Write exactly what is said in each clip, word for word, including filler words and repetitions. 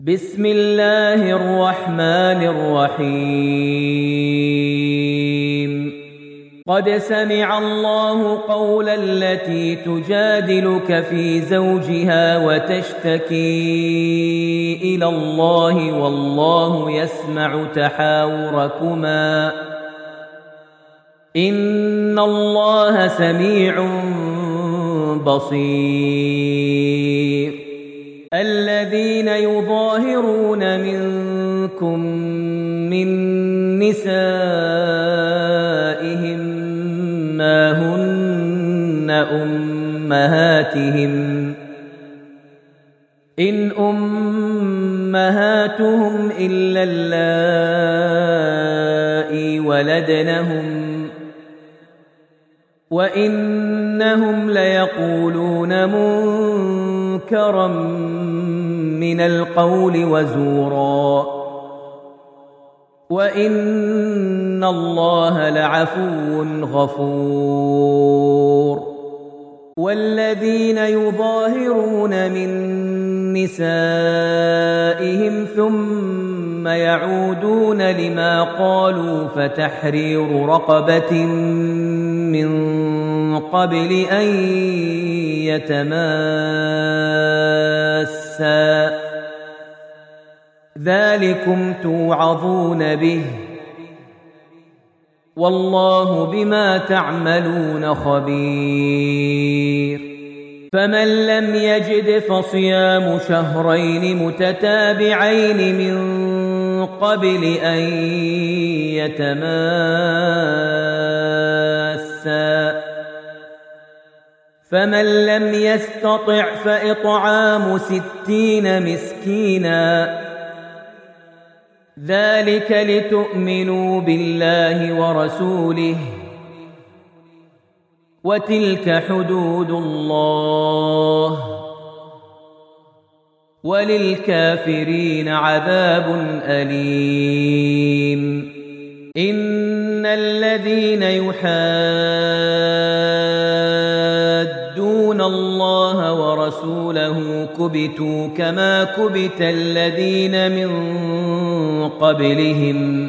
بسم الله الرحمن الرحيم قد سمع الله قول التي تجادلك في زوجها وتشتكي إلى الله والله يسمع تحاوركما إن الله سميع بصير الذين يظاهرون منكم من نسائهم ما هن أمهاتهم إن أمهاتهم إلا اللائي ولدنهم وإنهم ليقولون منكرا من القول وزورا وإن الله لعفو غفور والذين يظاهرون من نسائهم ثم يعودون لما قالوا فتحرير رقبة من قبل أن يتماسا ذلكم توعظون به والله بما تعملون خبير فمن لم يجد فصيام شهرين متتابعين من قبل أن يتماسا فمن لم يستطع فإطعام ستين مسكينا ذلك لتؤمنوا بالله ورسوله وتلك حدود الله وللكافرين عذاب أليم إن الذين يحادون الله ورسوله كبتوا كما كبت الذين من قبلهم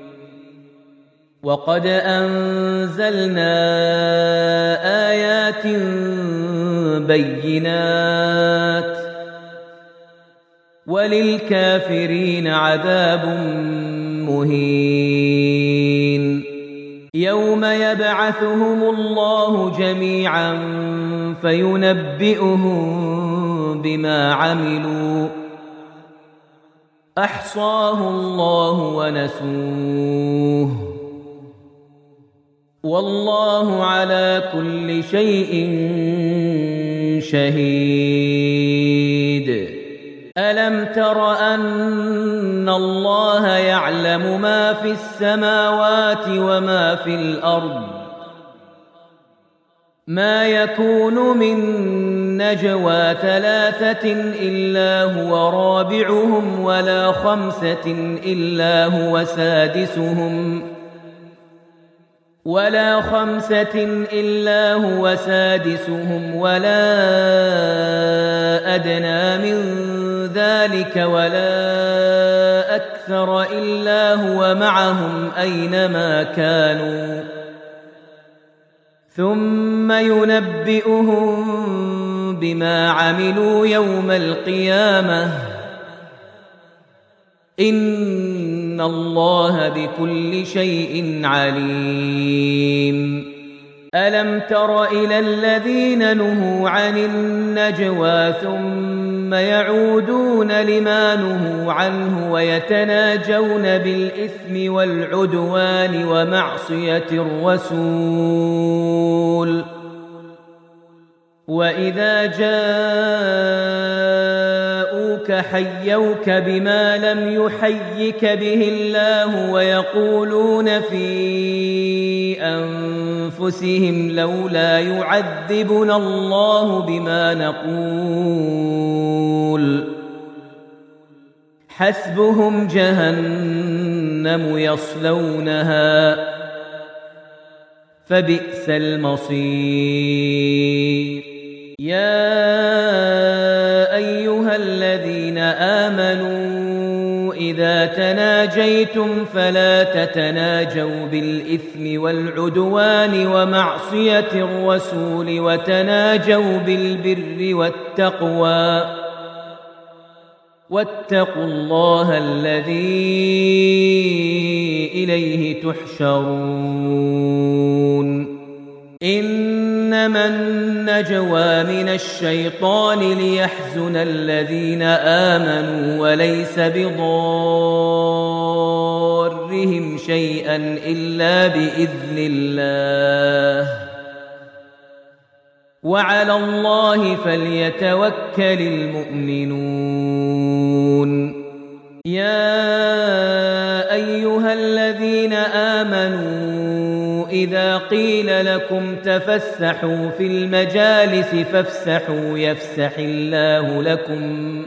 وقد أنزلنا آيات بينات وللكافرين عذاب مهين يوم يبعثهم الله جميعا فينبئهم بما عملوا أحصاه الله ونسوه والله على كل شيء شهيد ألم تر أن الله يعلم ما في السماوات وما في الأرض ما يكون من نجوى ثلاثة إلا هو رابعهم ولا خمسة إلا هو سادسهم ولا خمسة إلا هو سادسهم ولا أدنى من ذلك ولا أكثر إلا هو معهم أينما كانوا ثم ينبئهم بما عملوا يوم القيامة إن الله بكل شيء عليم ألم تر إلى الذين نهوا عن النجوى ثم يعودون لما نهوا عنه ويتناجون بالإثم والعدوان ومعصية الرسول وإذا جاءوك حيوك بما لم يحيك به الله ويقولون في أنفسهم لولا يعذبنا الله بما نقول حسبهم جهنم يصلونها فبئس المصير يا أيها الذين آمنوا آمنوا إذا تناجيتم فلا تتناجوا بالإثم والعدوان ومعصية الرسول وتناجوا بالبر والتقوى واتقوا الله الذي إليه تحشرون إنما النجوى من الشيطان ليحزن الذين آمنوا وليس بضارهم شيئا إلا بإذن الله وعلى الله فليتوكل المؤمنون يا أيها الذين آمنوا إذا قيل لكم تفسحوا في المجالس فافسحوا يفسح الله لكم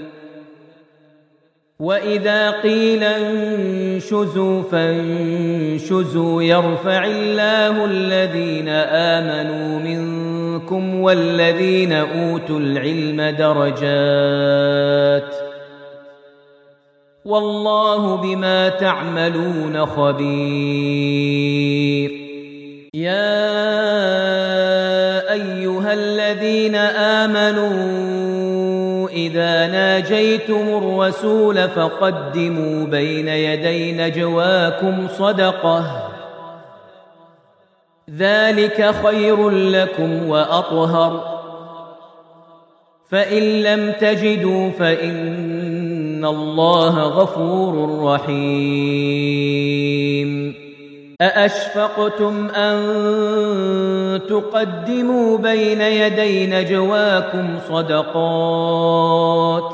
وإذا قيل انشزوا فانشزوا يرفع الله الذين آمنوا منكم والذين أوتوا العلم درجات والله بما تعملون خبير يا أيها الذين آمنوا إذا ناجيتم الرسول فقدموا بين يدي نجواكم صدقة ذلك خير لكم وأطهر فإن لم تجدوا فإن الله غفور رحيم أأشفقتم أن تقدموا بين يدي نجواكم صدقات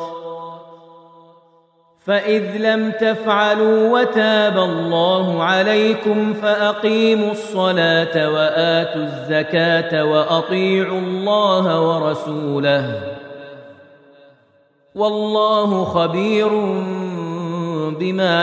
فإذ لم تفعلوا وتاب الله عليكم فأقيموا الصلاة وآتوا الزكاة وأطيعوا الله ورسوله والله خبير بما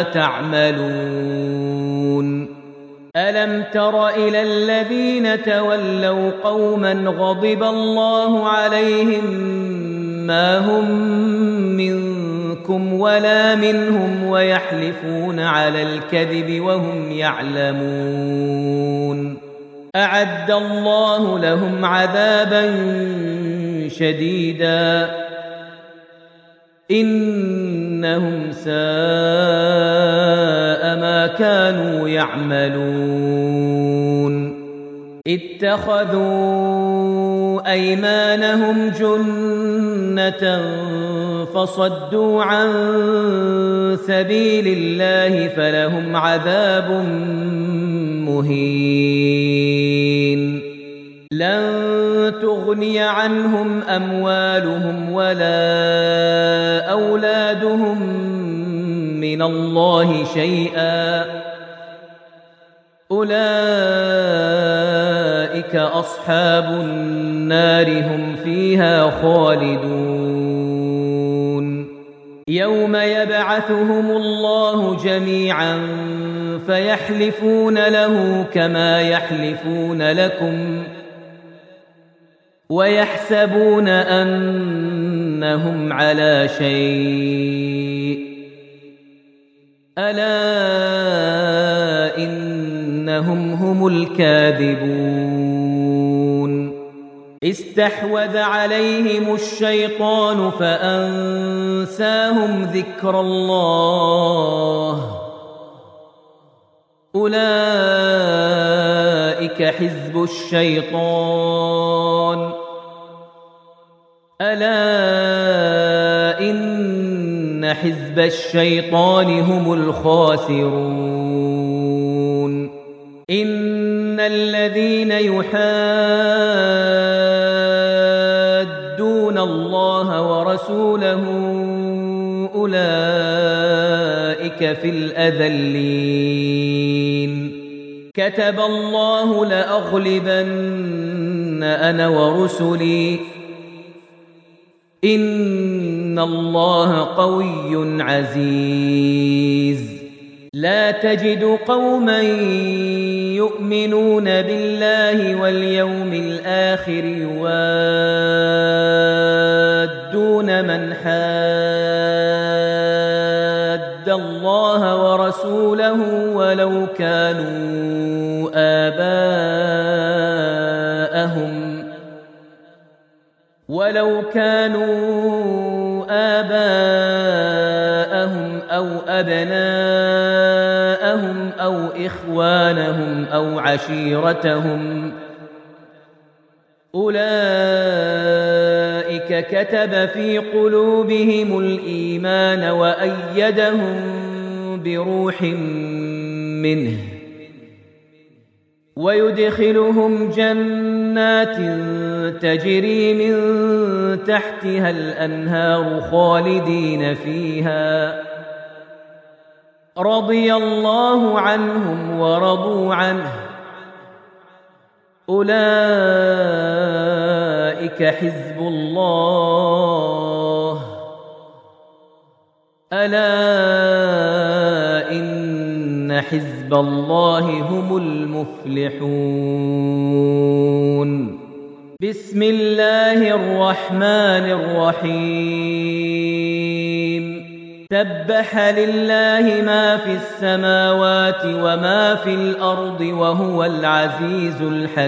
تعملون ألم تر إلى الذين تولوا قوما غضب الله عليهم ما هم منكم ولا منهم ويحلفون على الكذب وهم يعلمون أعد الله لهم عذابا شديدا إنهم ساء ما كانوا يعملون اتخذوا أيمانهم جنة فصدوا عن سبيل الله فلهم عذاب مهين لن تغني عنهم أموالهم ولا أولادهم من الله شيئا أولئك أصحاب النار هم فيها خالدون يوم يبعثهم الله جميعا فيحلفون له كما يحلفون لكم ويحسبون أنهم على شيء ألا إنهم هم الكاذبون استحوذ عليهم الشيطان فأنساهم ذكر الله أولئك حزب الشيطان ألا إن حزب الشيطان هم الخاسرون إن الذين يحادون الله ورسوله أولئك في الأذلين كتب الله لأغلبن أنا ورسلي إن الله قوي عزيز لا تجد قوما يؤمنون بالله واليوم الآخر يوادون من حاد الله ورسوله ولو كانوا آباءهم ولو كانوا آباءهم أو أبناءهم أو إخوانهم أو عشيرتهم أولئك كتب في قلوبهم الإيمان وأيدهم بروح منه ويدخلهم جنات تجري من تحتها الأنهار خالدين فيها رضي الله عنهم ورضوا عنه أولئك حزب الله ألا إن حزب الله هم المفلحون بسم الله الرحمن الرحيم سبح لله ما في السماوات وما في الأرض وهو العزيز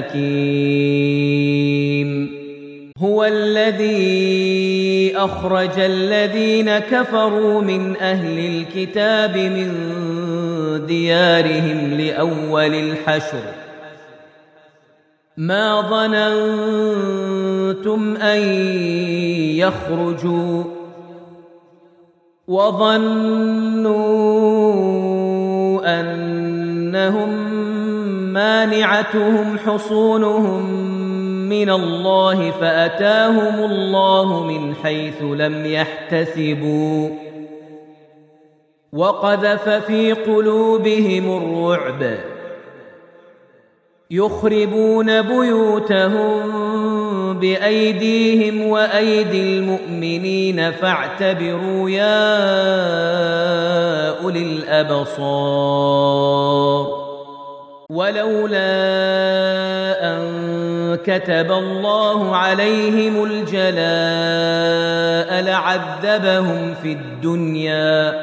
الحكيم هو الذي أخرج الذين كفروا من أهل الكتاب من ديارهم لأول الحشر ما ظننتم أن يخرجوا وظنوا أنهم مانعتهم حصونهم من الله فأتاهم الله من حيث لم يحتسبوا وقذف في قلوبهم الرعب يخربون بيوتهم بأيديهم وأيدي المؤمنين فاعتبروا يا أولي الأبصار ولولا أن كتب الله عليهم الجلاء لعذبهم في الدنيا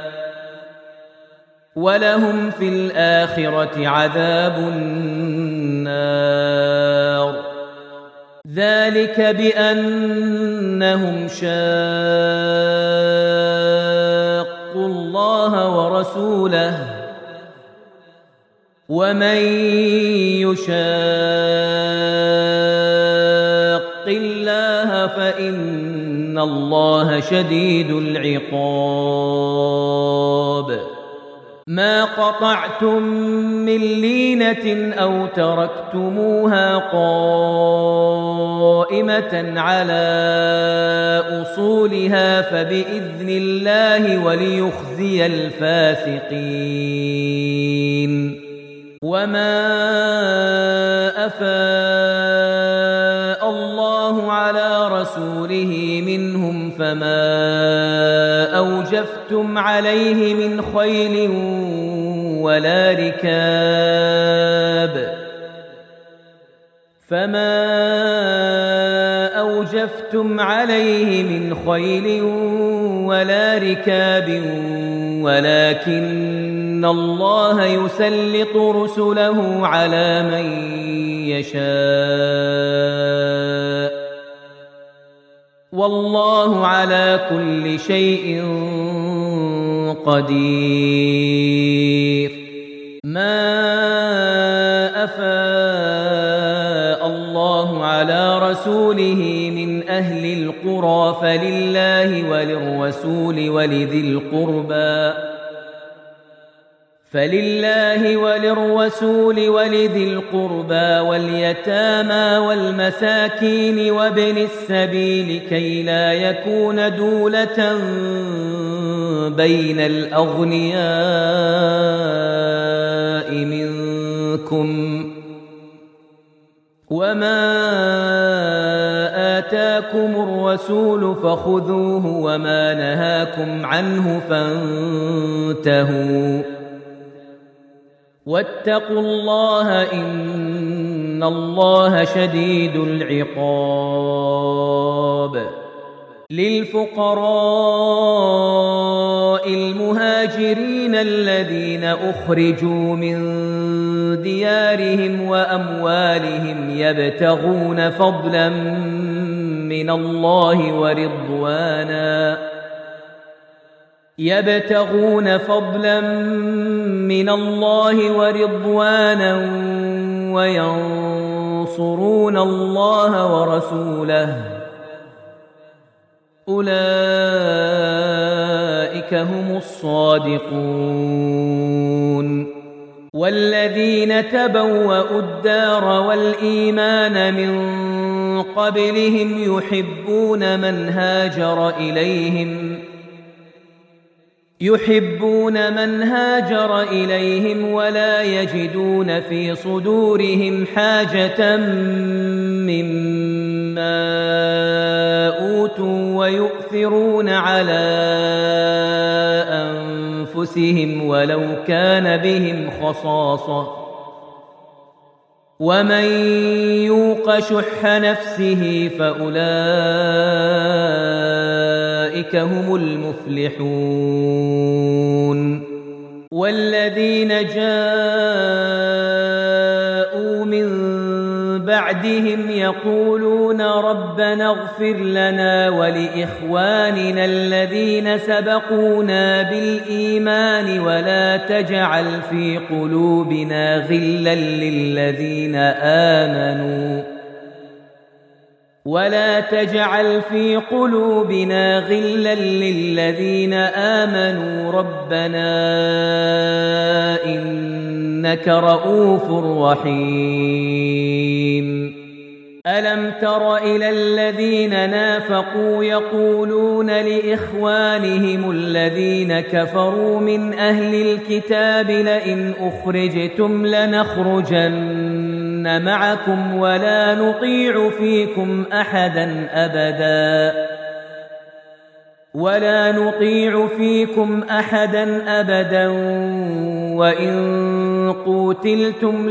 ولهم في الآخرة عذاب النار ذلك بأنهم شاقوا الله ورسوله ومن يشاق الله فإن الله شديد العقاب ما قطعتم من لينة أو تركتموها قائمة على أصولها فبإذن الله وليخزي الفاسقين وما أفاء الله على رسوله منهم فما أوجفتم عليه من خيل ولا ركاب فما أوجفتم عليه من خيل ولا ركاب ولكن الله يسلط رسله على من يشاء والله على كل شيء قدير ما أفاء الله على رسوله من أهل القرى فلله وللرسول ولذي القربى فلله وللرسول ولذي القربى واليتامى والمساكين وابن السبيل كي لا يكون دولة بين الأغنياء منكم وما آتاكم الرسول فخذوه وما نهاكم عنه فانتهوا واتقوا الله إن الله شديد العقاب للفقراء المهاجرين الذين أخرجوا من ديارهم وأموالهم يبتغون فضلا من الله ورضوانا يبتغون فضلا من الله ورضوانا وينصرون الله ورسوله أولئك هم الصادقون والذين تبوأوا الدار والإيمان من قبلهم يحبون من هاجر إليهم يحبون من هاجر إليهم ولا يجدون في صدورهم حاجة مما أوتوا ويؤثرون على أنفسهم ولو كان بهم خصاصة ومن يوق شح نفسه فأولئك هم المفلحون والذين جاءوا من بعدهم يقولون ربنا اغفر لنا ولإخواننا الذين سبقونا بالإيمان ولا تجعل في قلوبنا غلا للذين آمنوا ولا تجعل في قلوبنا غلا للذين آمنوا ربنا إنك رؤوف رحيم ألم تر إلى الذين نافقوا يقولون لإخوانهم الذين كفروا من أهل الكتاب لئن أخرجتم لنخرجن معكم ولا نطيع فيكم أحدا أبدا ولا نطيع فيكم أحدا أبدا وإن قوتلتم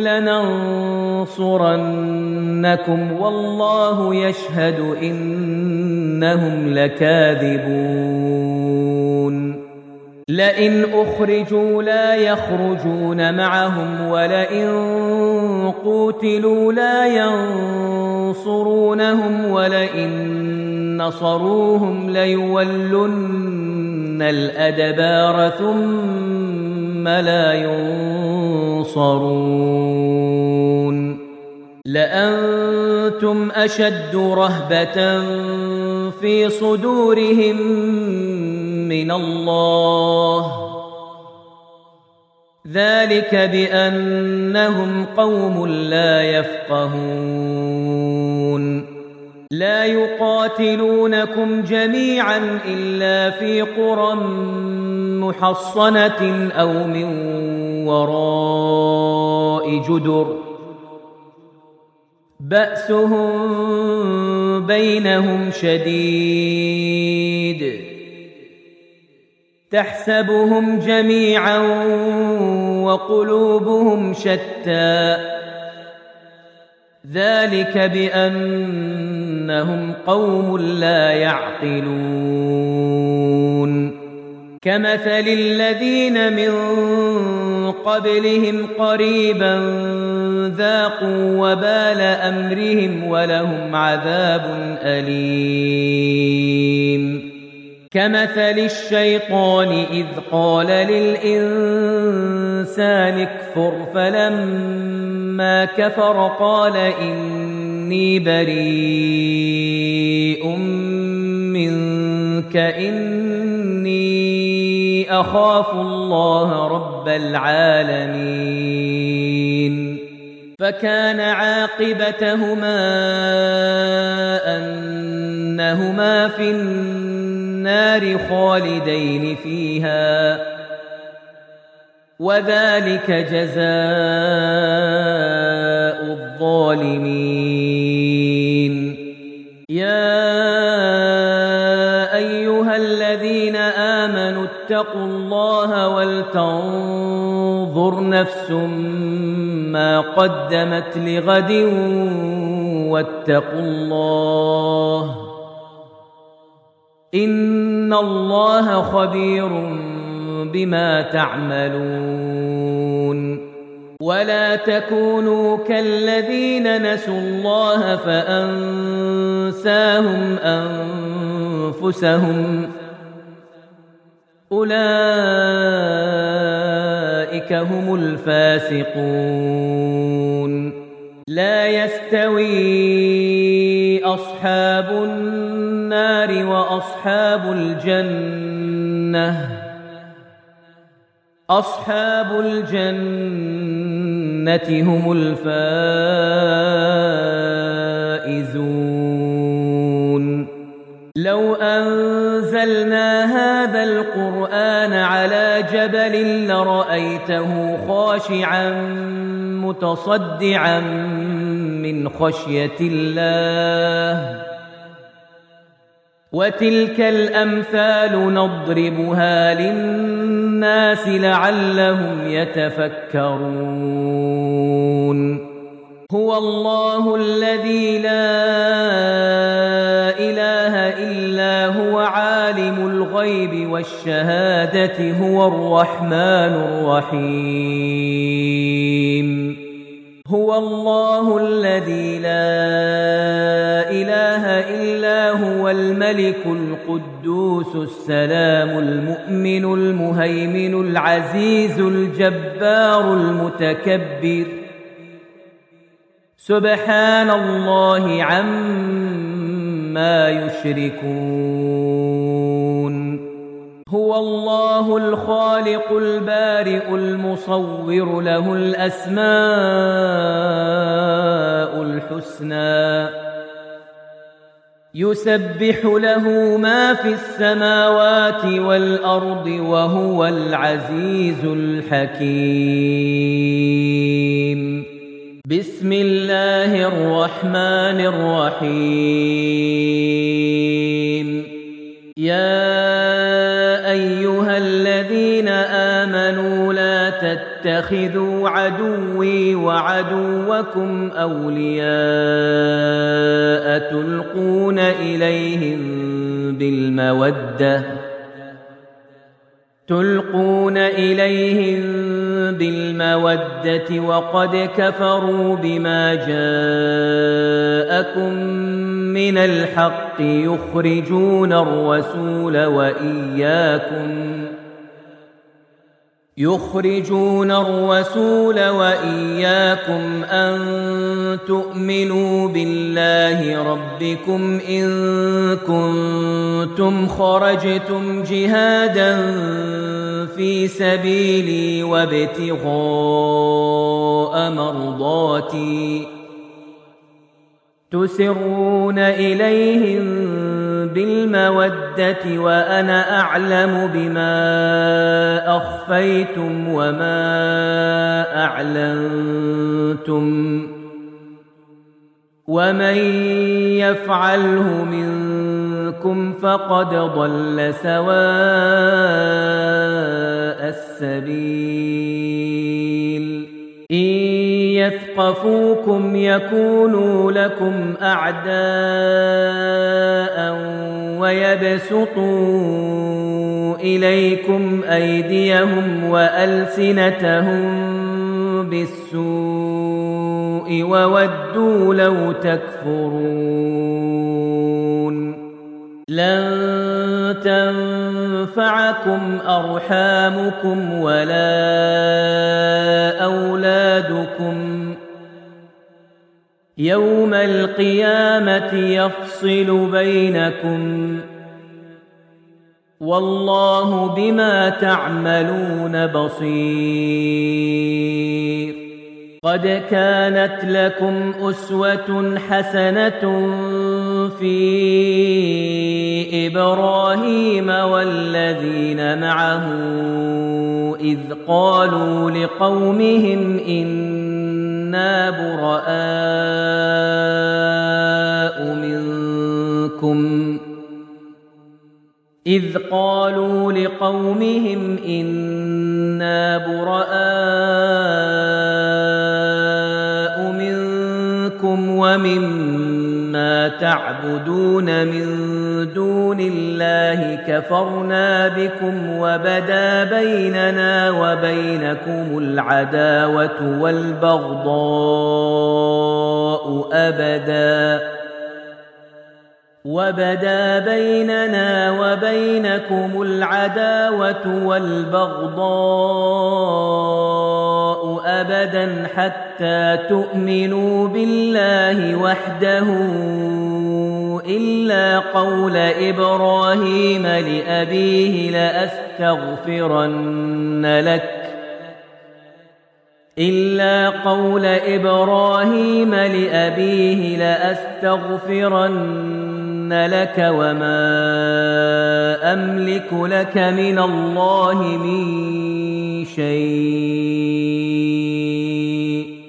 لننصرنكم والله يشهد إنهم لكاذبون لئن أخرجوا لا يخرجون معهم ولئن قوتلوا لا ينصرونهم ولئن نصروهم ليولن الأدبار ثم لا ينصرون لأنتم أشد رهبة في صدورهم من الله ذلك بأنهم قوم لا يفقهون لا يقاتلونكم جميعا إلا في قرى محصنة أو من وراء جدر بأسهم بينهم شديد تحسبهم جميعا وقلوبهم شتى ذلك بأنهم قوم لا يعقلون كمثل الذين من قبلهم قريبا ذاقوا وبال أمرهم ولهم عذاب أليم كمثل الشيطان إذ قال للإنسان اكفر فلما كفر قال إني بريء منك إني أخاف الله رب العالمين فكان عاقبتهما أنهما في النار خالدين فيها وذلك جزاء الظالمين يا أيها الذين آمنوا اتقوا الله ولتنظر نفس ما قدمت لغد واتقوا الله إن الله خبير بما تعملون ولا تكونوا كالذين نسوا الله فأنساهم أنفسهم أولئك هم الفاسقون لا يستوي أصحاب النار وأصحاب الجنة أصحاب الجنة هم الفائزون لو أنزلنا هذا القرآن على جبل لرأيته خاشعا متصدعا من خشية الله وتلك الأمثال نضربها للناس لعلهم يتفكرون هو الله الذي لا إله إلا هو عالم الغيب والشهادة هو الرحمن الرحيم هو الله الذي لا إله إلا هو الملك القدوس السلام المؤمن المهيمن العزيز الجبار المتكبر سبحان الله عما يشركون هو الله الخالق البارئ المصور له الأسماء الحسنى يسبح له ما في السماوات والأرض وهو العزيز الحكيم بسم الله الرحمن الرحيم يا أيها الذين آمنوا لا تتخذوا عدوي وعدوكم أولياء تلقون إليهم بالمودة تلقون إليهم بالمودة وقد كفروا بما جاءكم من الحق يخرجون الرسول وإياكم يخرجون الرسول وإياكم أن تؤمنوا بالله ربكم إن كنتم خرجتم جهادا في سبيلي وابتغاء مرضاتي تسرون إليهم بالمودة وأنا أعلم بما أخفيتم وما أعلنتم ومن يفعله منكم فقد ضل سواء السبيل إن يثقفوكم يكونوا لكم أعداء ويبسطوا إليكم أيديهم وألسنتهم بالسوء وودوا لو تكفرون لن تنفعكم أرحامكم ولا أولادكم يوم القيامة يفصل بينكم والله بما تعملون بصير قد كانت لكم أسوة حسنة في إبراهيم والذين معه إذ قالوا لقومهم إنا براء منكم إذ قالوا لقومهم إنا براء منكم ومما تعبدون من دون الله كفرنا بكم وبدا بيننا وبينكم العداوة والبغضاء أبدا وبدا بيننا وبينكم العداوة والبغضاء أبدا حتى تؤمنوا بالله وحده إلا قول إبراهيم لأبيه لأستغفرن لك إلا قول إبراهيم لأبيه لأستغفرن لك وما أملك لك من الله من شيء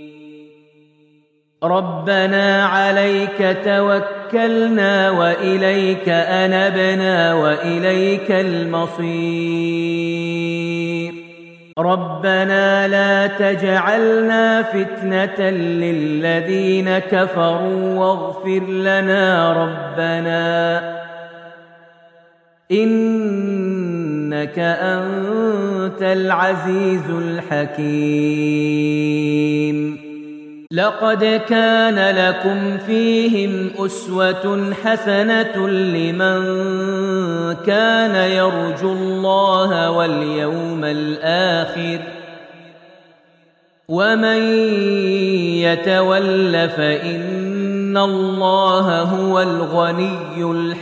ربنا عليك توكلنا وإليك أنبنا وإليك المصير ربنا لا تجعلنا فتنة للذين كفروا واغفر لنا ربنا إنك أنت العزيز الحكيم لقد كان لكم فيهم أسوة حسنة لمن كان يرجو الله واليوم الآخر ومن يتول فإن الله هو الغني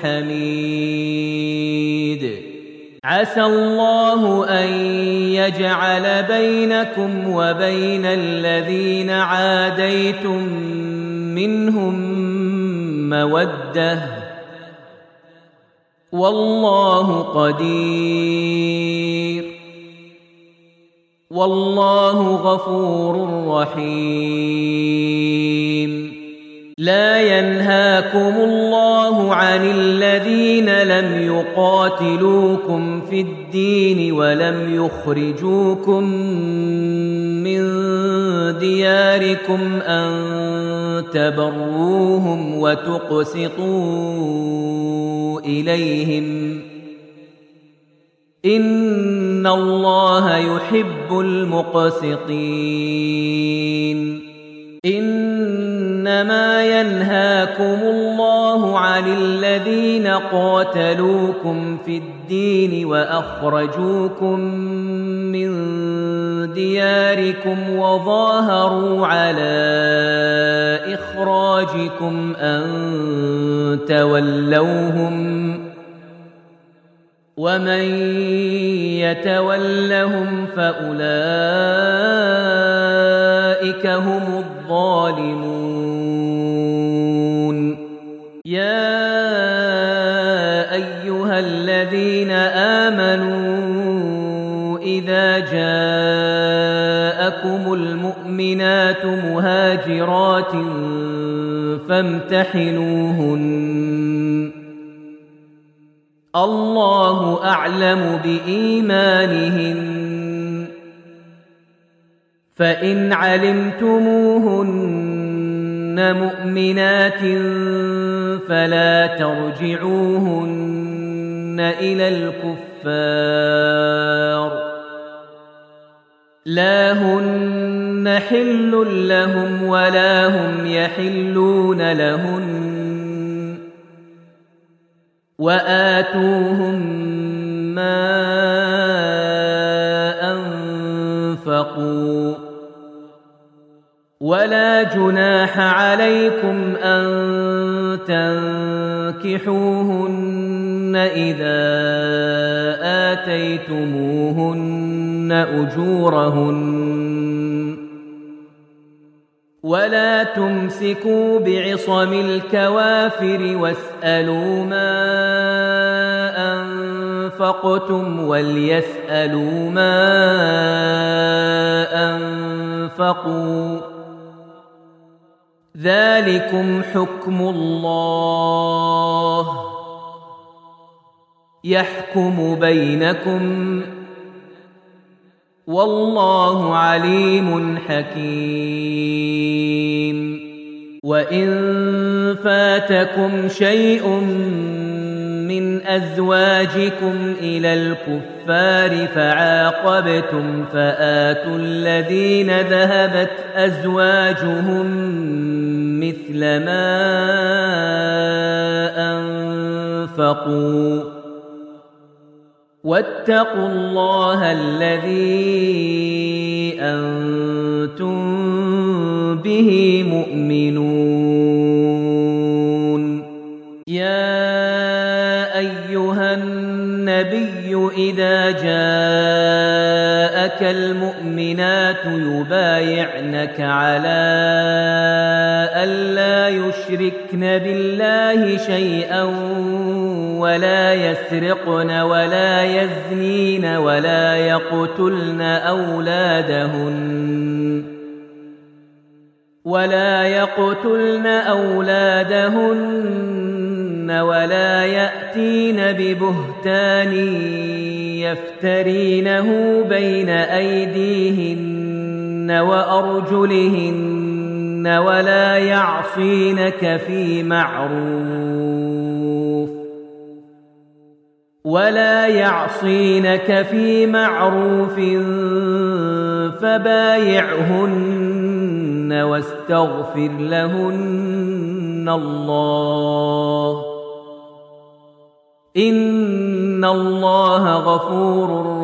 الحميد عسى الله أن يجعل بينكم وبين الذين عاديتم منهم مودة والله قدير والله غفور رحيم لا ينهاكم الله عن الذين لم يقاتلوكم في الدين ولم يخرجوكم من دياركم أن تبروهم وتقسطوا إليهم إن الله يحب المقسطين إنما ينهاكم الله عن الذين قاتلوكم في الدين وأخرجوكم من دياركم وظاهروا على إخراجكم أن تولوهم ومن يتولهم فأولئك هم الظالمون يا أيها الذين آمنوا إذا جاءكم المؤمنات مهاجرات فامتحنوهن الله أعلم بإيمانهن فإن علمتموهن مؤمنات فلا ترجعوهن إلى الكفار لا هن حل لهم ولا هم يحلون لهن وآتوهم ما أنفقوا ولا جناح عليكم أن تنكحوهن إذا آتيتموهن أجورهن ولا تمسكوا بعصم الكوافر واسألوا ما أنفقتم وليسألوا ما أنفقوا ذلكم حكم الله يحكم بينكم والله عليم حكيم وإن فاتكم شيء من أزواجكم إلى الكفار فعاقبتم فآتوا الذين ذهبت أزواجهم مثل ما أنفقوا واتقوا الله الذي أنتم به مؤمنون. يا أيها النبي إذا جاءك المؤمنات يبايعنك على ألا يشركن بالله شيئا ولا يسرقن ولا يزنين ولا يقتلن أولادهن ولا يقتلن أولادهن ولا يأتين ببهتان يفترينه بين أيديهن وأرجلهن ولا يعصينك في معروف ولا يعصينك في معروف فبايعهن واستغفر لهن الله إن الله غفور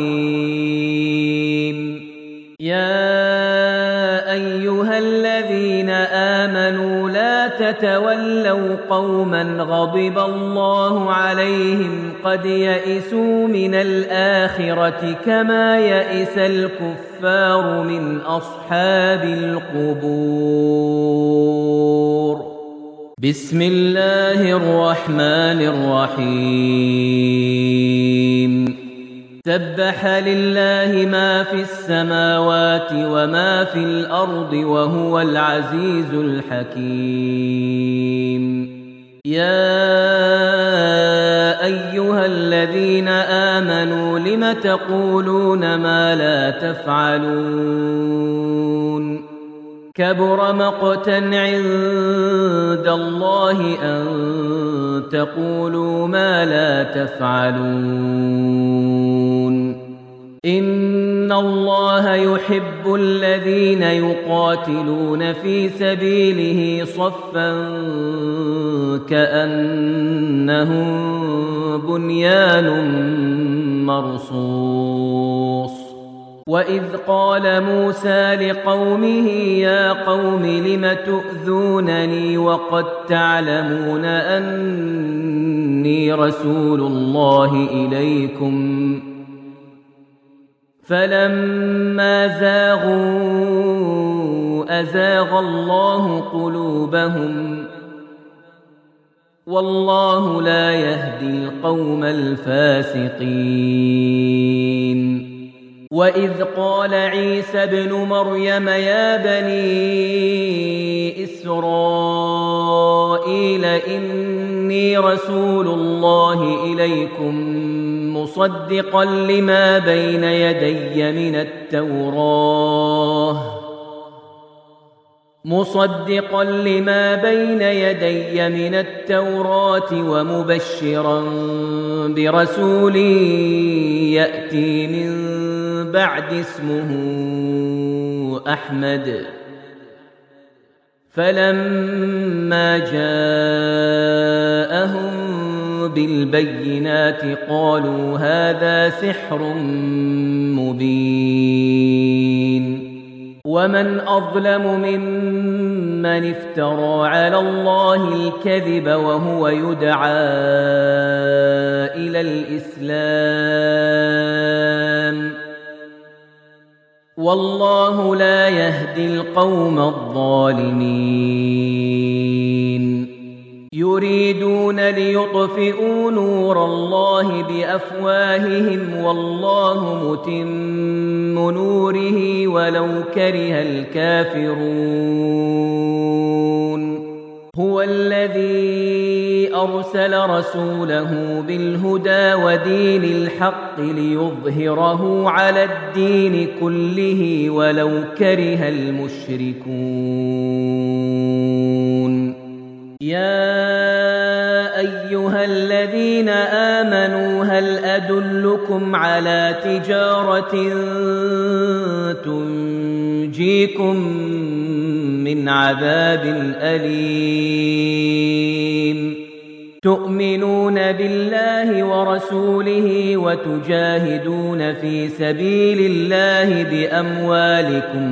رحيم. يا أيها الذين آمنوا لا تتولوا قوما غضب الله عليهم قد يئسوا من الآخرة كما يئس الكفار من أصحاب القبور. بسم الله الرحمن الرحيم. سبح لله ما في السماوات وما في الأرض وهو العزيز الحكيم. يا أيها الذين آمنوا لم تقولون ما لا تفعلون كبر مقتا عند الله أن تقولوا ما لا تفعلون. إن الله يحب الذين يقاتلون في سبيله صفا كأنهم بنيان مرصوص. وإذ قال موسى لقومه يا قوم لم تؤذونني وقد تعلمون أني رسول الله إليكم فلما زاغوا أزاغ الله قلوبهم والله لا يهدي القوم الفاسقين. وإذ قال عيسى ابن مريم يا بني إسرائيل إني رسول الله إليكم مصدقا لما بين يدي من التوراة مصدقا لما بين يدي من التوراة ومبشرا برسول يأتي من بعد اسمه أحمد. فلما جاءهم بالبينات قالوا هذا سحر مبين. ومن أظلم ممن افترى على الله الكذب وهو يدعى إلى الإسلام والله لا يهدي القوم الظالمين. يريدون ليطفئوا نور الله بأفواههم والله متم نوره ولو كره الكافرون. هو الذي أرسل رسوله بالهدى ودين الحق ليظهره على الدين كله ولو كره المشركون. يا أيها الذين آمنوا هل أدلكم على تجارة تنجيكم من عذاب أليم تؤمنون بالله ورسوله وتجاهدون في سبيل الله بأموالكم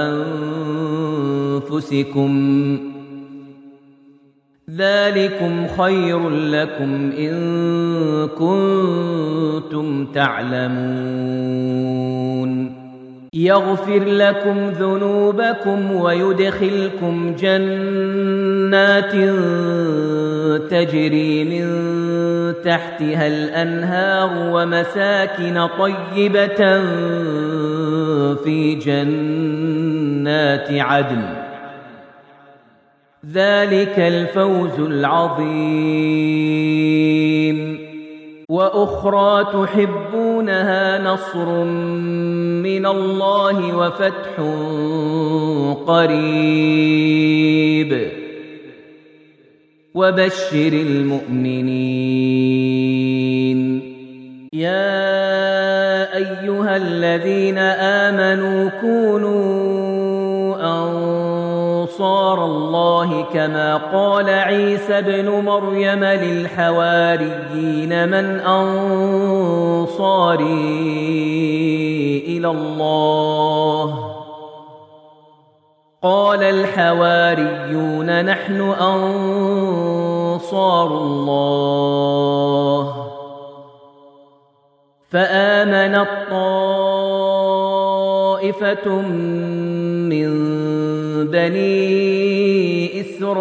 وأنفسكم ذلكم خير لكم إن كنتم تعلمون يغفر لكم ذنوبكم ويدخلكم جنات تجري من تحتها الأنهار ومساكن طيبة في جنات عدن ذلك الفوز العظيم وأخرى تحبونها نصر من الله وفتح قريب وبشر المؤمنين يا أيها الذين آمنوا كونوا أنصار الله كما قال عيسى ابن مريم للحواريين من أنصاري إلى الله قال الحواريون نحن أنصار الله فآمنت طائفة من بني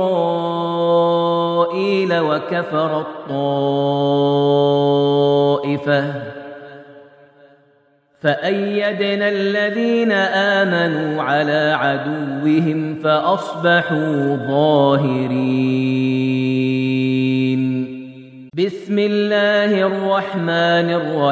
إسرائيل وكفرت طائفة فأيدنا الذين آمنوا على عدوهم فأصبحوا ظاهرين بسم الله الرحمن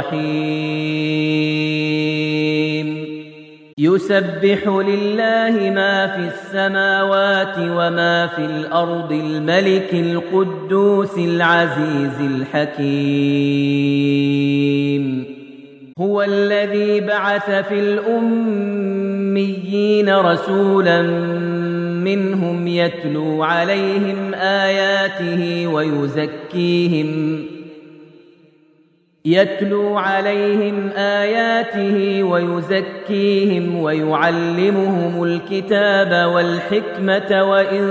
الرحيم يسبح لله ما في السماوات وما في الأرض الملك القدوس العزيز الحكيم هو الذي بعث في الأميين رسولا منهم يتلو عليهم آياته ويزكيهم يتلو عليهم آياته ويزكيهم ويعلمهم الكتاب والحكمة وإن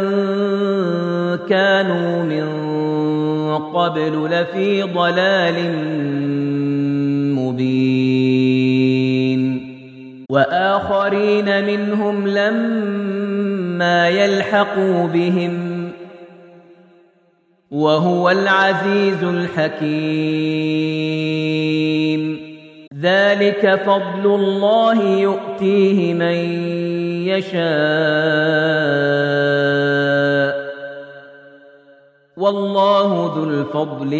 كانوا من قبل لفي ضلال مبين وآخرين منهم لما يلحقوا بهم وهو العزيز الحكيم ذلك فضل الله يؤتيه من يشاء والله ذو الفضل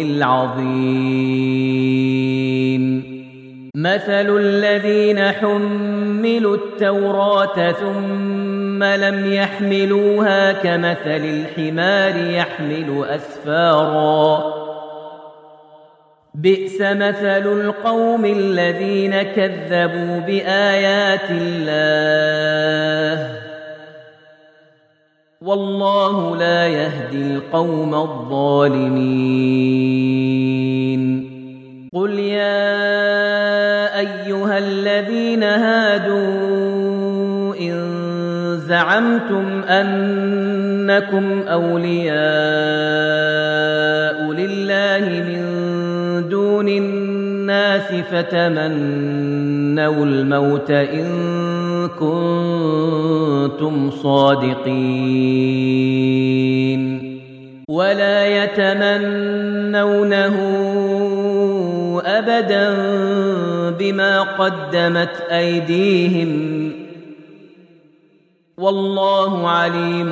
العظيم مثل الذين حملوا التوراة ثم لم يحملوها كمثل الحمار يحمل أسفارا بئس مثل القوم الذين كذبوا بآيات الله والله لا يهدي القوم الظالمين قل يا أيها الذين هادوا إن زعمتم أنكم أولياء لله من دون الناس فتمنوا الموت إن كنتم صادقين ولا يتمنونه أبدا بما قدمت أيديهم والله عليم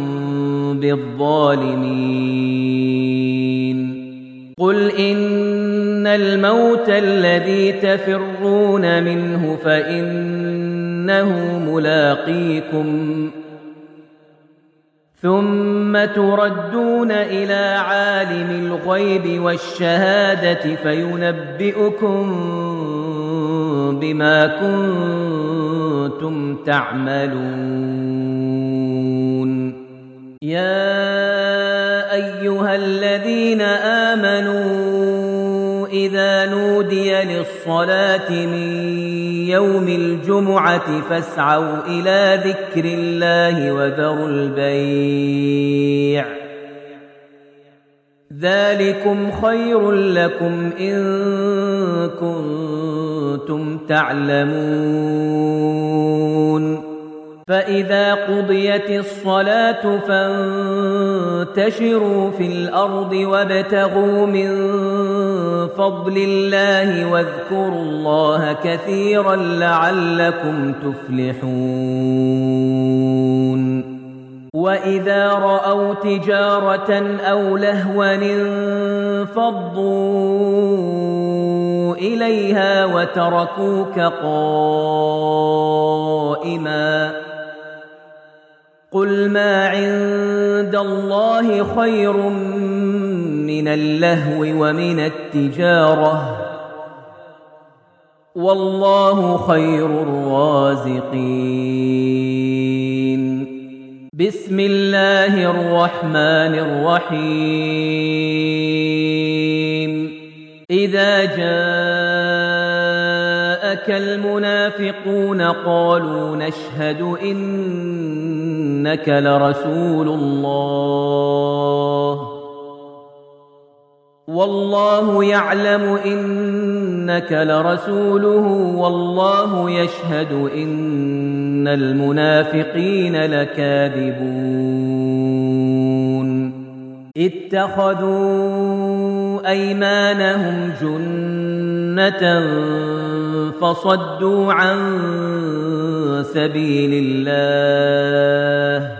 بالظالمين قل إن الموت الذي تفرون منه فإنه ملاقيكم ثم تردون إلى عالم الغيب والشهادة فينبئكم بما كنتم تعملون. يا أيها الذين آمنوا إذا نودي للصلاة من يوم الجمعة فاسعوا إلى ذكر الله وذروا البيع ذلكم خير لكم إن كنتم تعلمون. فإذا قضيت الصلاة فانتشروا في الأرض وابتغوا من فضل الله واذكروا الله كثيرا لعلكم تفلحون. وإذا رأوا تجارة أو لهوا انفضوا إليها وتركوك قائما قل ما عند الله خير من اللهو ومن التجارة والله خير الرازقين. بسم الله الرحمن الرحيم. إذا جاءك المنافقون قالوا نشهد إنك لرسول الله والله يعلم إنك لرسوله والله يشهد إن المنافقين لكاذبون. اتخذوا أيمانهم جنة فصدوا عن سبيل الله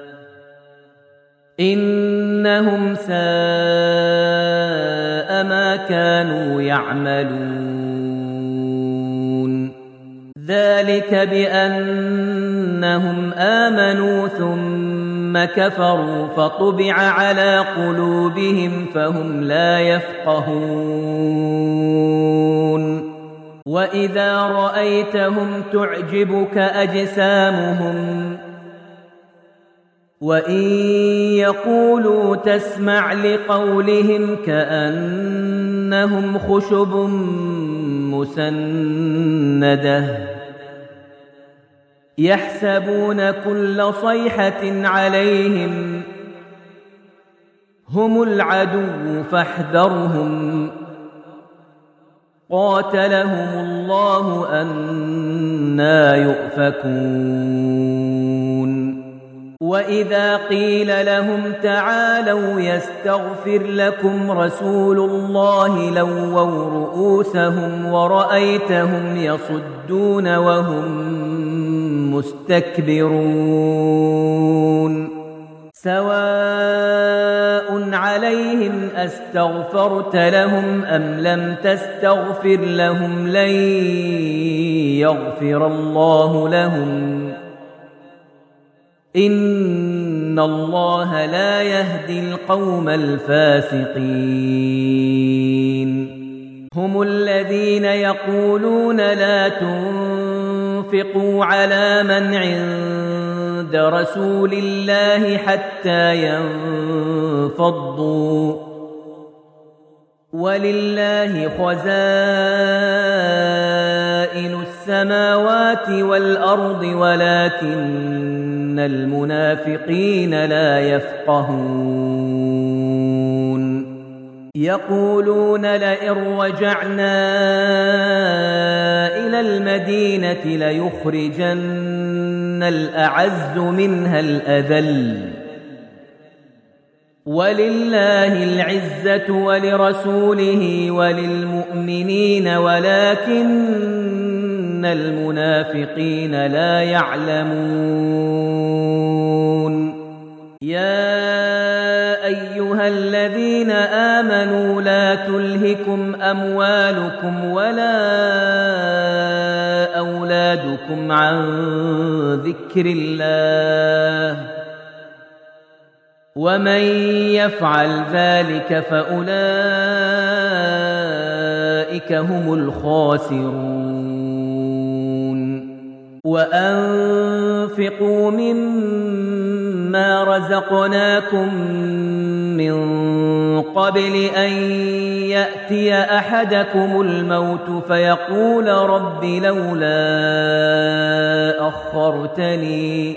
إنهم ساء ما كانوا يعملون. ذلك بأنهم آمنوا ثم كفروا فطبع على قلوبهم فهم لا يفقهون. وإذا رأيتهم تعجبك أجسامهم وإن يقولوا تسمع لقولهم كأنهم خشب مسندة يحسبون كل صيحة عليهم هم العدو فاحذرهم قاتلهم الله أنى يؤفكون. وإذا قيل لهم تعالوا يستغفر لكم رسول الله لووا رؤوسهم ورأيتهم يصدون وهم مستكبرون. سواء عليهم أستغفرت لهم أم لم تستغفر لهم لن يغفر الله لهم إن الله لا يهدي القوم الفاسقين. هم الذين يقولون لا تنفقوا على من عند رسول الله حتى ينفضوا ولله خزائن السماوات والأرض ولكن المنافقين لا يفقهون. يقولون لئن رجعنا إلى المدينة ليخرجن الأعز منها الأذل ولله العزة ولرسوله وللمؤمنين ولكن المنافقين لا يعلمون. يا أيها الذين آمنوا لا تلهكم أموالكم ولا أولادكم عن ذكر الله ومن يفعل ذلك فأولئك هم الخاسرون وأنفقوا مما رزقناكم من قبل أن يأتي أحدكم الموت فيقول رب لولا أخرتني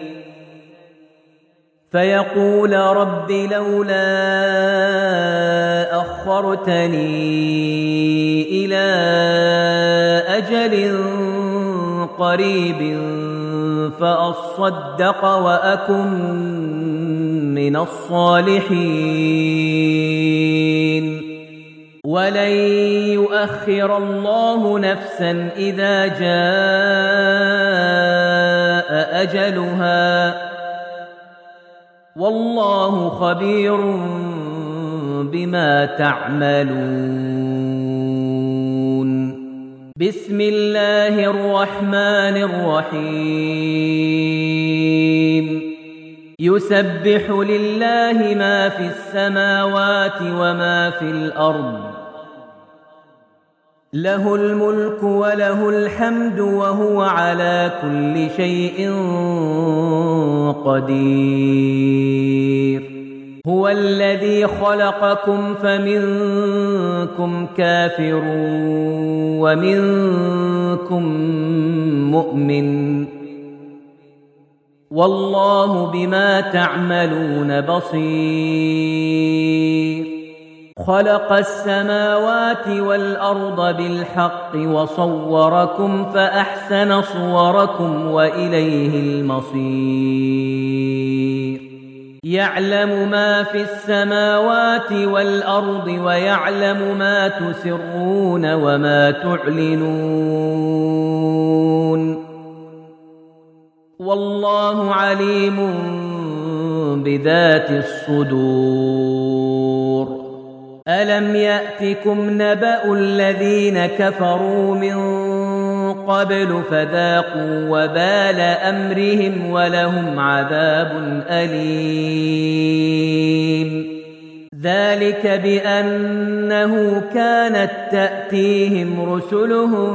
فيقول رب لولا أخرتني إلى أجل قريب فأصدق وأكن من الصالحين ولن يؤخر الله نفسا إذا جاء أجلها والله خبير بما تعملون بسم الله الرحمن الرحيم يسبح لله ما في السماوات وما في الأرض له الملك وله الحمد وهو على كل شيء قدير هو الذي خلقكم فمنكم كافر ومنكم مؤمن والله بما تعملون بصير خلق السماوات والأرض بالحق وصوركم فأحسن صوركم وإليه المصير يعلم ما في السماوات والأرض ويعلم ما تسرون وما تعلنون والله عليم بذات الصدور ألم يأتكم نبأ الذين كفروا من قبل فذاقوا وبال أمرهم ولهم عذاب أليم ذلك بأنه كانت تأتيهم رسلهم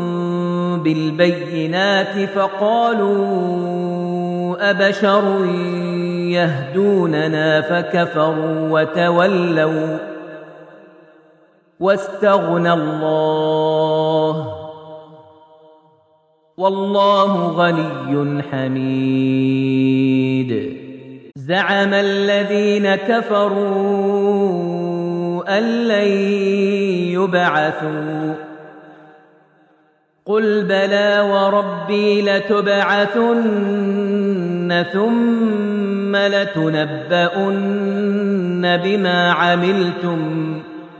بالبينات فقالوا أبشر يهدوننا فكفروا وتولوا واستغنى الله والله غني حميد زعم الذين كفروا أن لن يبعثوا قل بلى وربي لتبعثن ثم لتنبؤن بما عملتم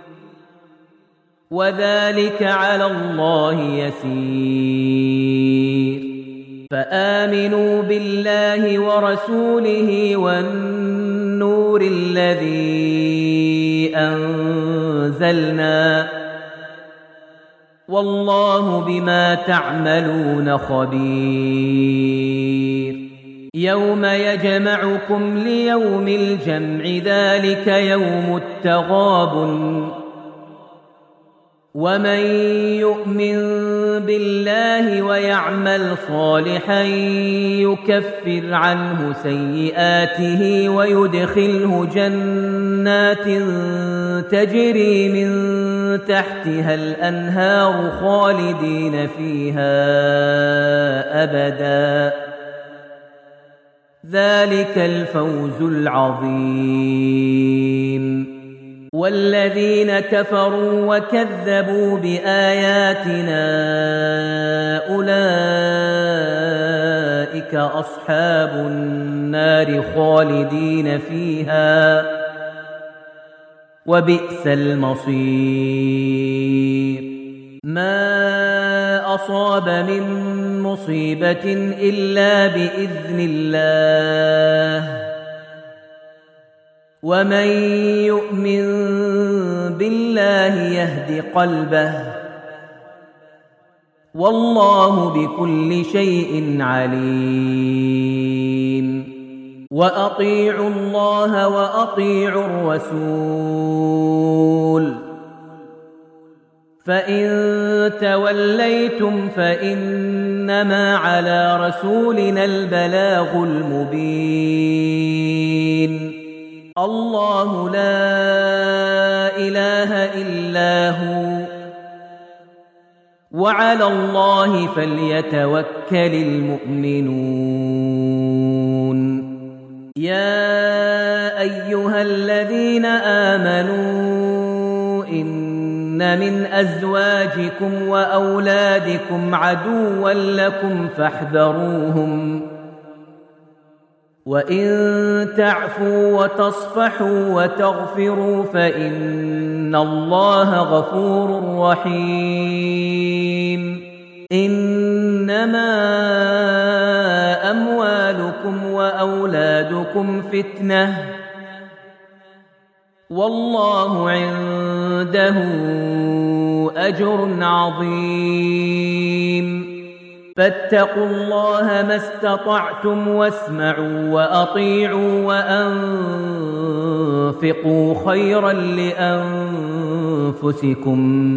وذلك على الله يسير فآمنوا بالله ورسوله والنور الذي أنزلنا والله بما تعملون خبير يوم يجمعكم ليوم الجمع ذلك يوم التغابن ومن يؤمن بالله ويعمل صالحا يكفر عنه سيئاته ويدخله جنات تجري من تحتها الأنهار خالدين فيها أبدا ذلك الفوز العظيم والذين كفروا وكذبوا بآياتنا أولئك أصحاب النار خالدين فيها وبئس المصير ما أصاب من مصيبة إلا بإذن الله ومن يؤمن بالله يهد قلبه والله بكل شيء عليم وأطيعوا الله وأطيعوا الرسول فإن توليتم فإنما على رسولنا البلاغ المبين الله لا إله إلا هو وعلى الله فليتوكل المؤمنون يا أيها الذين آمنوا إن من أزواجكم وأولادكم عدوا لكم فاحذروهم وإن تعفوا وتصفحوا وتغفروا فإن الله غفور رحيم إنما أموالكم وأولادكم فتنة والله عنده أجر عظيم فاتقوا الله ما استطعتم واسمعوا وأطيعوا وأنفقوا خيرا لأنفسكم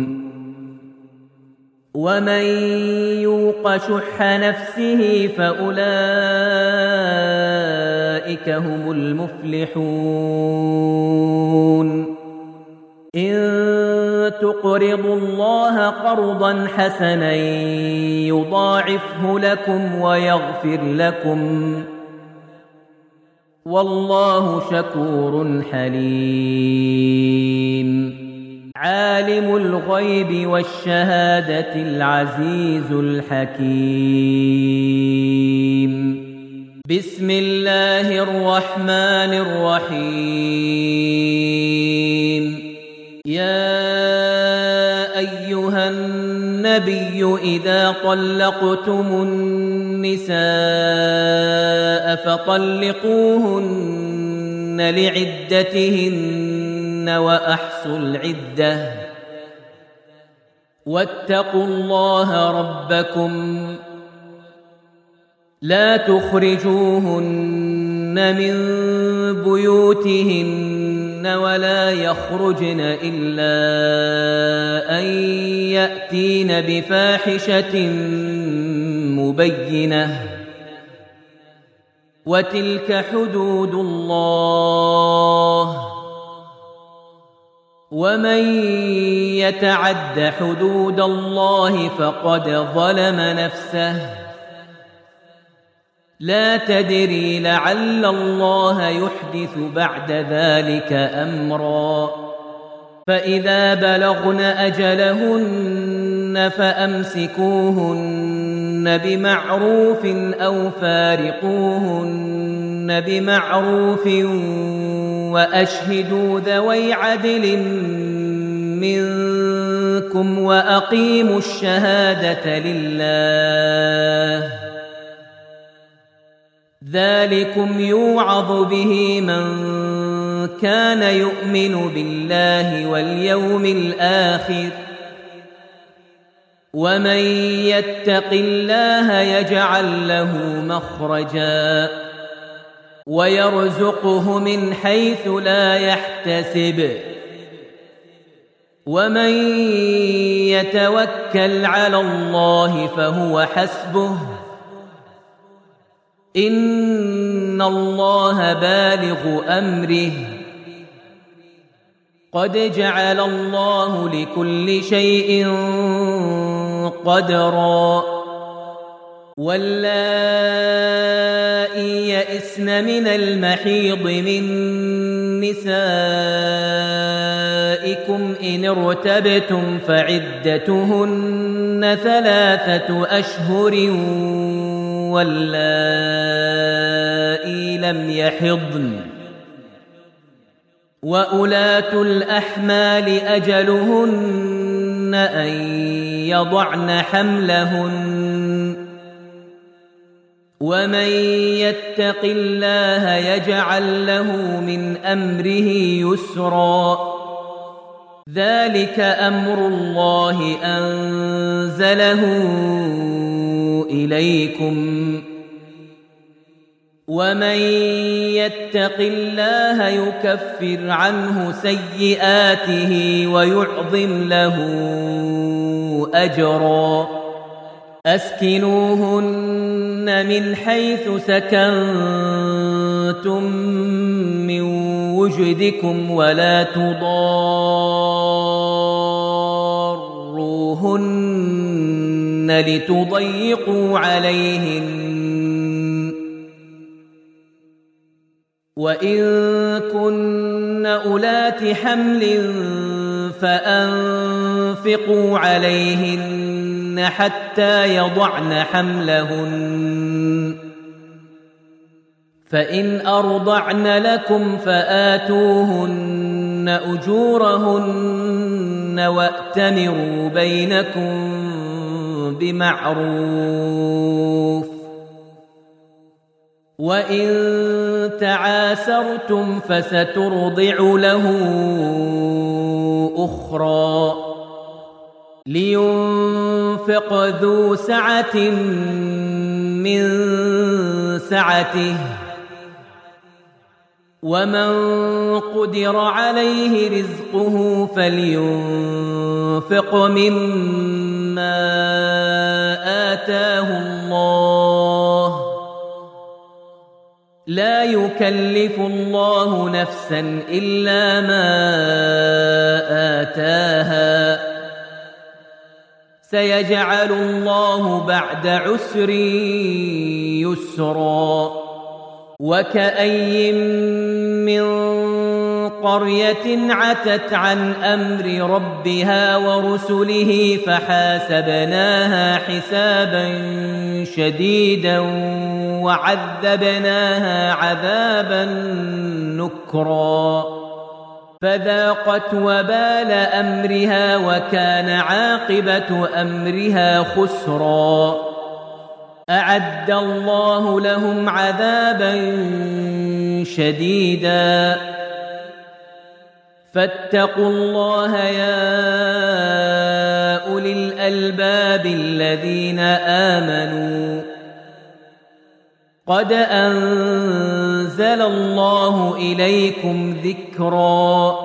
ومن يوق شح نفسه فأولئك هم المفلحون إن تقرضوا الله قرضا حسنا يضاعفه لكم ويغفر لكم والله شكور حليم عالم الغيب والشهادة العزيز الحكيم بسم الله الرحمن الرحيم يا أيها النبي إذا طلقتم النساء فطلقوهن لعدتهن وأحصوا العدة واتقوا الله ربكم لا تخرجوهن من بيوتهن ولا يخرجن إلا أن يأتين بفاحشة مبينة وتلك حدود الله ومن يتعد حدود الله فقد ظلم نفسه لا تدري لعل الله يحدث بعد ذلك أمرا فإذا بلغن أجلهن فأمسكوهن بمعروف أو فارقوهن بمعروف وأشهدوا ذوي عدل منكم وأقيموا الشهادة لله ذلكم يوعظ به من كان يؤمن بالله واليوم الآخر ومن يتق الله يجعل له مخرجا ويرزقه من حيث لا يحتسب ومن يتوكل على الله فهو حسبه إن الله بالغ أمره قد جعل الله لكل شيء قدرا واللائي يئسن من المحيض من نسائكم إن ارتبتم فعدتهن ثلاثة أشهر واللائي لم يحضن وأولاة الأحمال أجلهن أن يضعن حملهن ومن يتق الله يجعل له من أمره يسرا ذلك أمر الله أنزله إليكم ومن يتق الله يكفر عنه سيئاته ويعظم له أجرا أسكنوهن من حيث سكنتم من وجدكم ولا تضاروهن لتضيقوا عليهن وإن كن أولات حمل فأنفقوا عليهن حتى يضعن حملهن فإن أرضعن لكم فآتوهن أجورهن وأتمروا بينكم بمعروف وإن تعاسرتم فسترضع له أخرى لينفق ذو سعة من سعته ومن قدر عليه رزقه فلينفق مما آتاه الله لا يكلف الله نفسا إلا ما آتاها سيجعل الله بعد عسر يسرا وكأي من قرية عتت عن أمر ربها ورسله فحاسبناها حسابا شديدا وعذبناها عذابا نكرا فذاقت وبال أمرها وكان عاقبة أمرها خسرا أعد الله لهم عذابا شديدا فاتقوا الله يا أولي الألباب الذين آمنوا قد أنزل الله إليكم ذكرا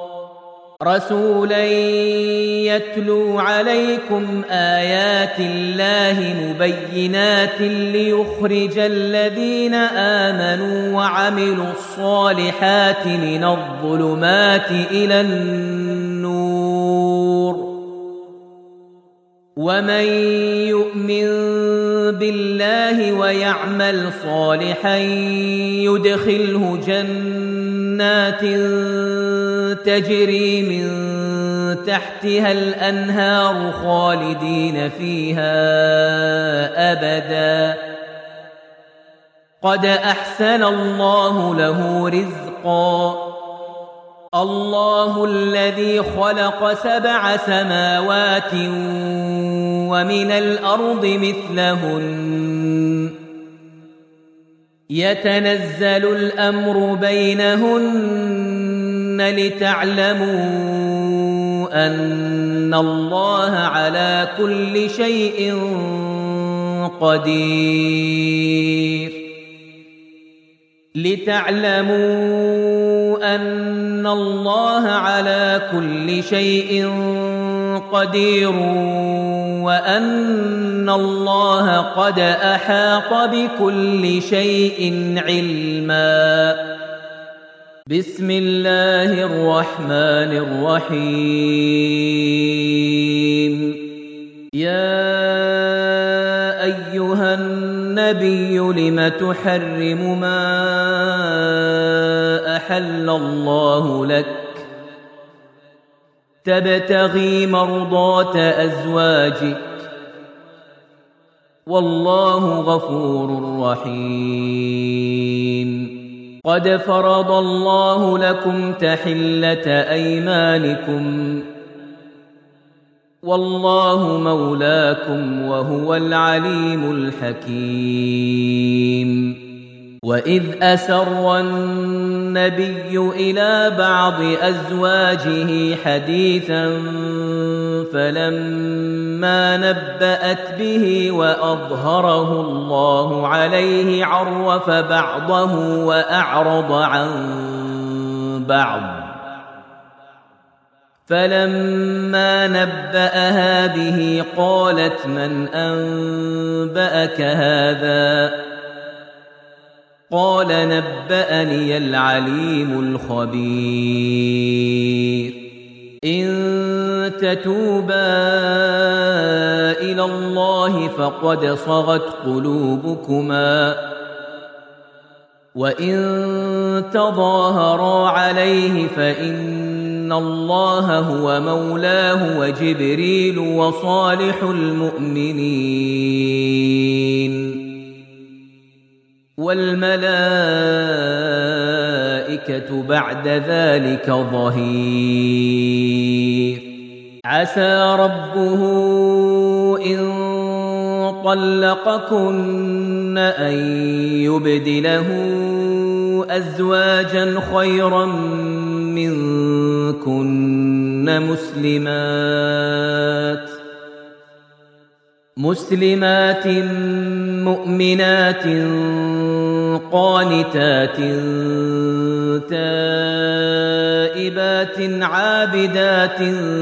رسولا يتلو عليكم آيات الله مبينات ليخرج الذين آمنوا وعملوا الصالحات من الظلمات إلى النور ومن يؤمن بالله ويعمل صالحا يدخله جنات تجري من تحتها الأنهار خالدين فيها أبدا قد أحسن الله له رزقا الله الذي خلق سبع سماوات ومن الأرض مثلهن يتنزل الأمر بينهن لتعلموا أن الله على كل شيء قدير لتعلموا أن الله على كل شيء قدير وأن الله قد أحاط بكل شيء علما بسم الله الرحمن الرحيم يا أيها النبي لم تحرم ما أحل الله لك تبتغي مرضات أزواجك والله غفور رحيم قد فرض الله لكم تحلة أيمانكم والله مولاكم وهو العليم الحكيم وإذ أسر النبي إلى بعض أزواجه حديثا فلما نبأت به وأظهره الله عليه عرف بعضه وأعرض عن بعض فلما نبأها به قالت من أنبأك هذا قال نبأني العليم الخبير إن تتوبا إلى الله فقد صغت قلوبكما وإن تظاهرا عليه فإن الله هو مولاه وجبريل وصالح المؤمنين والملائكة بعد ذلك ظهير عسى ربه إن طلقكن أن يبدله أزواجا خيرا منكن مسلمات مسلمات مؤمنات قانتات تائبات عابدات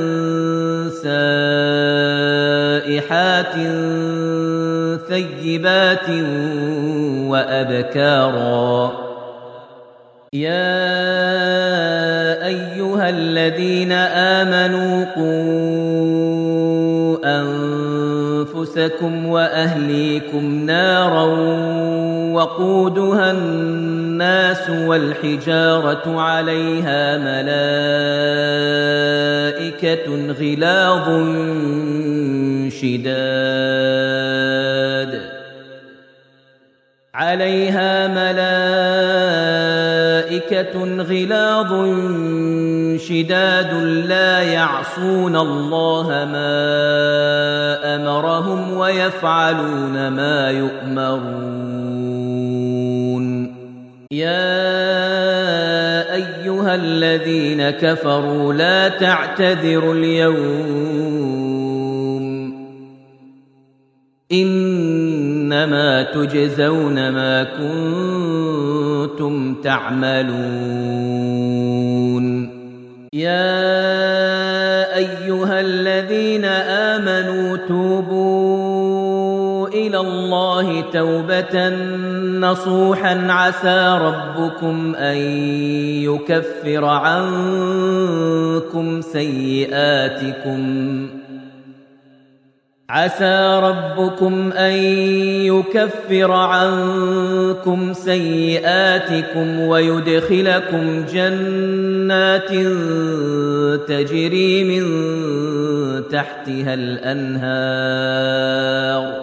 سائحات ثيبات وأبكارا يا أيها الذين آمنوا قوا أنفسكم وأهليكم نارا وقودها الناس والحجارة عليها ملائكة غلاظ شداد عليها ملائكة غلاظ شداد لا يعصون الله ما أمرهم ويفعلون ما يؤمرون يا أيها الذين كفروا لا تعتذروا اليوم إنما تجزون ما كنتم تعملون يا أيها الذين آمنوا توبوا إلى الله توبة نصوحا عسى ربكم أن يكفر عنكم سيئاتكم عسى ربكم أن يكفر عنكم سيئاتكم ويدخلكم جنات تجري من تحتها الأنهار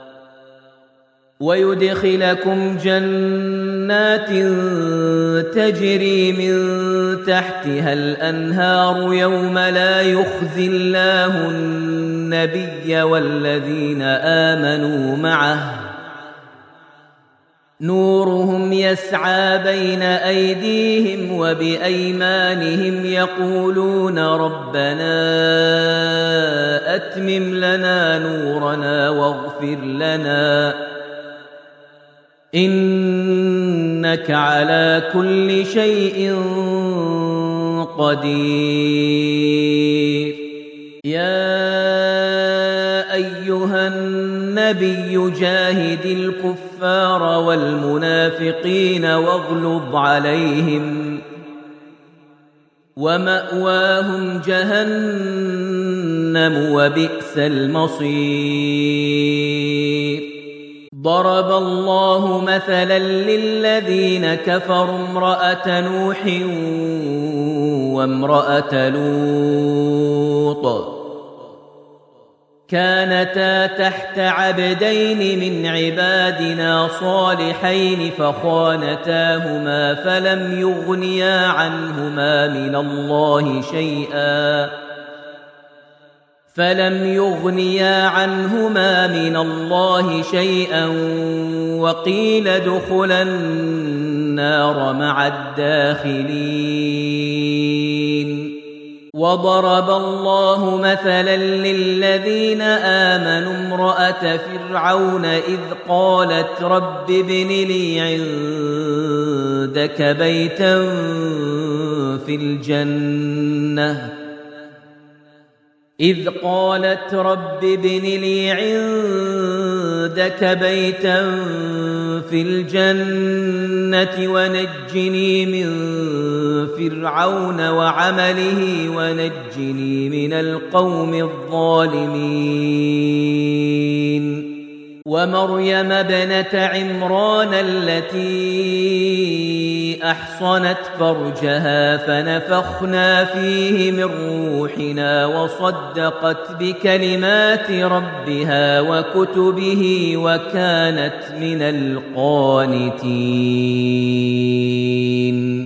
ويدخلكم جنات تجري من تحتها الأنهار يوم لا يخزي الله النبي والذين آمنوا معه نورهم يسعى بين أيديهم وبأيمانهم يقولون ربنا أتمم لنا نورنا واغفر لنا إنك على كل شيء قدير يا أيها النبي جاهد الكفار والمنافقين واغلظ عليهم ومأواهم جهنم وبئس المصير ضرب الله مثلا للذين كفروا امرأة نوح وامرأة لوط كانتا تحت عبدين من عبادنا صالحين فخانتاهما فلم يغنيا عنهما من الله شيئا فلم يغنيا عنهما من الله شيئا وقيل ادخلا النار مع الداخلين وضرب الله مثلا للذين آمنوا امرأة فرعون إذ قالت رب ابن لي عندك بيتا في الجنة إذ قالت رب ابن لي عندك بيتا في الجنة ونجني من فرعون وعمله ونجني من القوم الظالمين ومريم ابنة عمران التي أحصنت فرجها فنفخنا فيه من روحنا وصدقت بكلمات ربها وكتبه وكانت من القانتين